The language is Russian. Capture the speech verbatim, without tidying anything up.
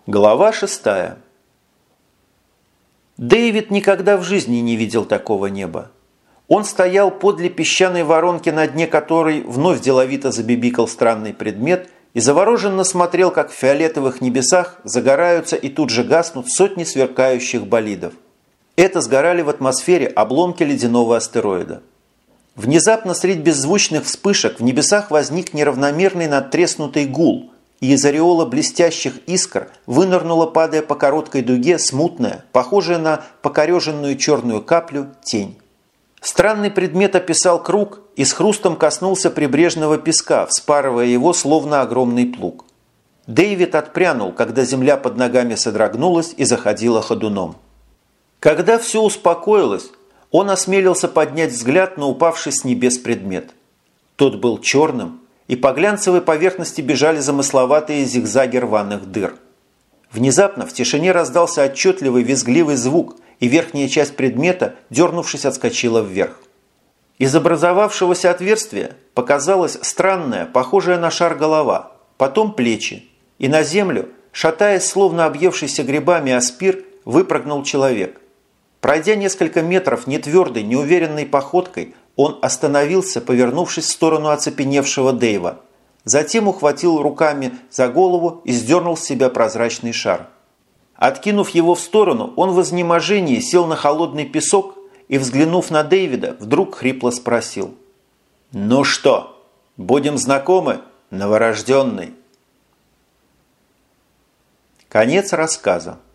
Глава шестая. Дэвид никогда в жизни не видел такого неба. Он стоял подле песчаной воронки, на дне которой вновь деловито забибикал странный предмет и завороженно смотрел, как в фиолетовых небесах загораются и тут же гаснут сотни сверкающих болидов. Это сгорали в атмосфере обломки ледяного астероида. Внезапно средь беззвучных вспышек в небесах возник неравномерный надтреснутый гул, и из ореола блестящих искр вынырнула, падая по короткой дуге, смутная, похожая на покореженную черную каплю, тень. Странный предмет описал круг и с хрустом коснулся прибрежного песка, вспарывая его, словно огромный плуг. Дэвид отпрянул, когда земля под ногами содрогнулась и заходила ходуном. Когда все успокоилось, он осмелился поднять взгляд на упавший с небес предмет. Тот был черным, и по глянцевой поверхности бежали замысловатые зигзаги рваных дыр. Внезапно в тишине раздался отчетливый визгливый звук, и верхняя часть предмета, дернувшись, отскочила вверх. Из образовавшегося отверстия показалась странная, похожая на шар голова, потом плечи, и на землю, шатаясь, словно объевшийся грибами аспир, выпрыгнул человек. Пройдя несколько метров нетвердой, неуверенной походкой, он остановился, повернувшись в сторону оцепеневшего Дэйва. Затем ухватил руками за голову и сдернул с себя прозрачный шар. Откинув его в сторону, он в изнеможении сел на холодный песок и, взглянув на Дэвида, вдруг хрипло спросил: «Ну что, будем знакомы, новорожденный?» Конец рассказа.